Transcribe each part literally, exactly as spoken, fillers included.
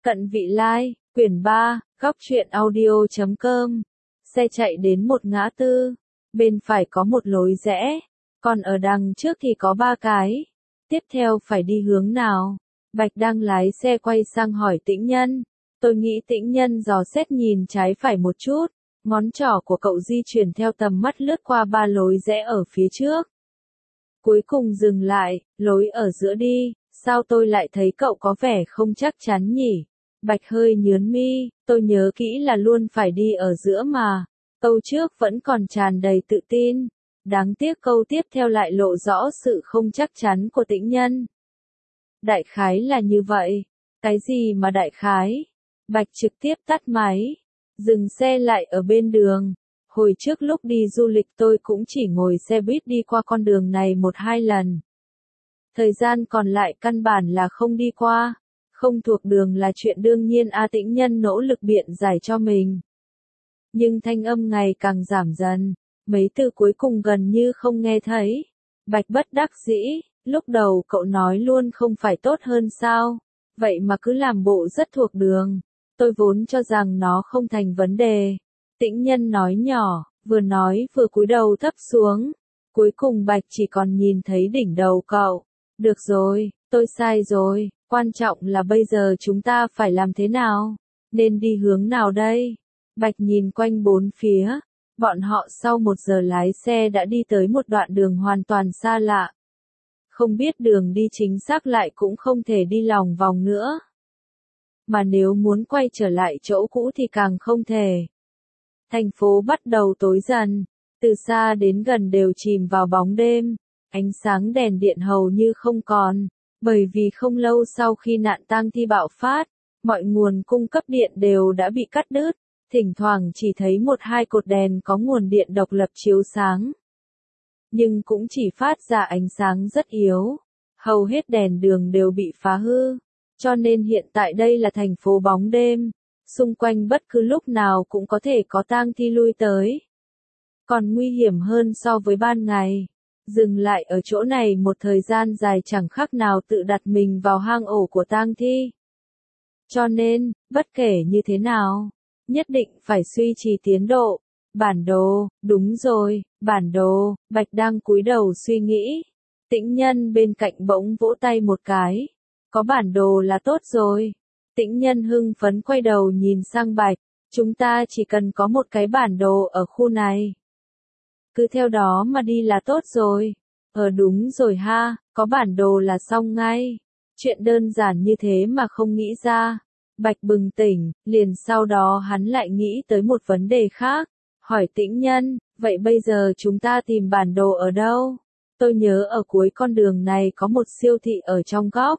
Cận vị lai, quyển ba, góc truyện audio chấm com. Xe chạy đến một ngã tư, bên phải có một lối rẽ, còn ở đằng trước thì có ba cái. Tiếp theo phải đi hướng nào? Bạch đang lái xe quay sang hỏi Tĩnh Nhân. Tôi nghĩ Tĩnh Nhân dò xét nhìn trái phải một chút, ngón trỏ của cậu di chuyển theo tầm mắt lướt qua ba lối rẽ ở phía trước. Cuối cùng dừng lại, lối ở giữa đi, sao tôi lại thấy cậu có vẻ không chắc chắn nhỉ? Bạch hơi nhướng mi, tôi nhớ kỹ là luôn phải đi ở giữa mà. Câu trước vẫn còn tràn đầy tự tin. Đáng tiếc câu tiếp theo lại lộ rõ sự không chắc chắn của Tĩnh Nhân. Đại khái là như vậy. Cái gì mà đại khái? Bạch trực tiếp tắt máy, dừng xe lại ở bên đường. Hồi trước lúc đi du lịch tôi cũng chỉ ngồi xe buýt đi qua con đường này một hai lần. Thời gian còn lại căn bản là không đi qua. Không thuộc đường là chuyện đương nhiên. A Tĩnh Nhân nỗ lực biện giải cho mình. Nhưng thanh âm ngày càng giảm dần. Mấy từ cuối cùng gần như không nghe thấy. Bạch bất đắc dĩ, lúc đầu cậu nói luôn không phải tốt hơn sao? Vậy mà cứ làm bộ rất thuộc đường. Tôi vốn cho rằng nó không thành vấn đề. Tĩnh Nhân nói nhỏ, vừa nói vừa cúi đầu thấp xuống. Cuối cùng Bạch chỉ còn nhìn thấy đỉnh đầu cậu. Được rồi, tôi sai rồi, quan trọng là bây giờ chúng ta phải làm thế nào? Nên đi hướng nào đây? Bạch nhìn quanh bốn phía. Bọn họ sau một giờ lái xe đã đi tới một đoạn đường hoàn toàn xa lạ. Không biết đường đi chính xác lại cũng không thể đi lòng vòng nữa. Mà nếu muốn quay trở lại chỗ cũ thì càng không thể. Thành phố bắt đầu tối dần, từ xa đến gần đều chìm vào bóng đêm, ánh sáng đèn điện hầu như không còn, bởi vì không lâu sau khi nạn tang thi bạo phát, mọi nguồn cung cấp điện đều đã bị cắt đứt, thỉnh thoảng chỉ thấy một hai cột đèn có nguồn điện độc lập chiếu sáng. Nhưng cũng chỉ phát ra ánh sáng rất yếu, hầu hết đèn đường đều bị phá hư, cho nên hiện tại đây là thành phố bóng đêm. Xung quanh bất cứ lúc nào cũng có thể có tang thi lui tới. Còn nguy hiểm hơn so với ban ngày. Dừng lại ở chỗ này một thời gian dài chẳng khác nào tự đặt mình vào hang ổ của tang thi. Cho nên, bất kể như thế nào, nhất định phải duy trì tiến độ. Bản đồ, đúng rồi, bản đồ. Bạch đang cúi đầu suy nghĩ. Tĩnh Nhân bên cạnh bỗng vỗ tay một cái. Có bản đồ là tốt rồi. Tĩnh Nhân hưng phấn quay đầu nhìn sang Bạch, chúng ta chỉ cần có một cái bản đồ ở khu này. Cứ theo đó mà đi là tốt rồi. Ờ đúng rồi ha, có bản đồ là xong ngay. Chuyện đơn giản như thế mà không nghĩ ra. Bạch bừng tỉnh, liền sau đó hắn lại nghĩ tới một vấn đề khác. Hỏi Tĩnh Nhân, vậy bây giờ chúng ta tìm bản đồ ở đâu? Tôi nhớ ở cuối con đường này có một siêu thị ở trong góc.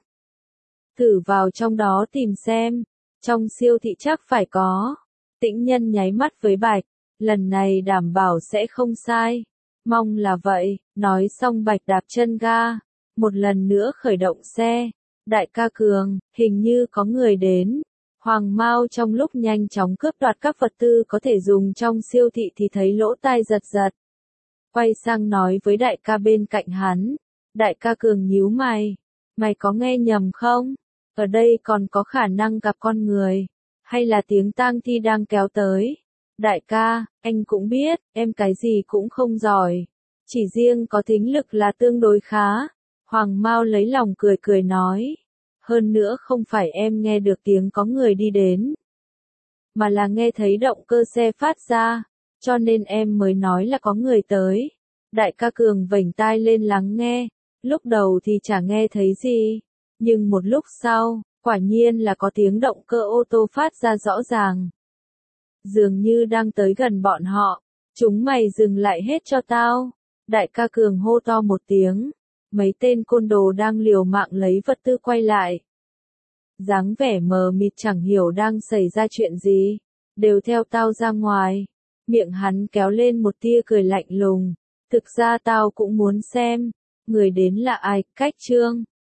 Thử vào trong đó tìm xem, trong siêu thị chắc phải có. Tĩnh Nhân nháy mắt với Bạch, lần này đảm bảo sẽ không sai. Mong là vậy, nói xong Bạch đạp chân ga, một lần nữa khởi động xe. Đại ca Cường, hình như có người đến. Hoàng Mao trong lúc nhanh chóng cướp đoạt các vật tư có thể dùng trong siêu thị thì thấy lỗ tai giật giật. Quay sang nói với đại ca bên cạnh hắn. Đại ca Cường nhíu mày, mày có nghe nhầm không? Ở đây còn có khả năng gặp con người, hay là tiếng tang thi đang kéo tới? Đại ca, anh cũng biết, em cái gì cũng không giỏi. Chỉ riêng có thính lực là tương đối khá. Hoàng Mao lấy lòng cười cười nói. Hơn nữa không phải em nghe được tiếng có người đi đến, mà là nghe thấy động cơ xe phát ra, cho nên em mới nói là có người tới. Đại ca Cường vểnh tai lên lắng nghe, lúc đầu thì chả nghe thấy gì. Nhưng một lúc sau, quả nhiên là có tiếng động cơ ô tô phát ra rõ ràng. Dường như đang tới gần bọn họ. Chúng mày dừng lại hết cho tao. Đại ca Cường hô to một tiếng. Mấy tên côn đồ đang liều mạng lấy vật tư quay lại. Dáng vẻ mờ mịt chẳng hiểu đang xảy ra chuyện gì. Đều theo tao ra ngoài. Miệng hắn kéo lên một tia cười lạnh lùng. Thực ra tao cũng muốn xem. Người đến là ai, Cách Trương.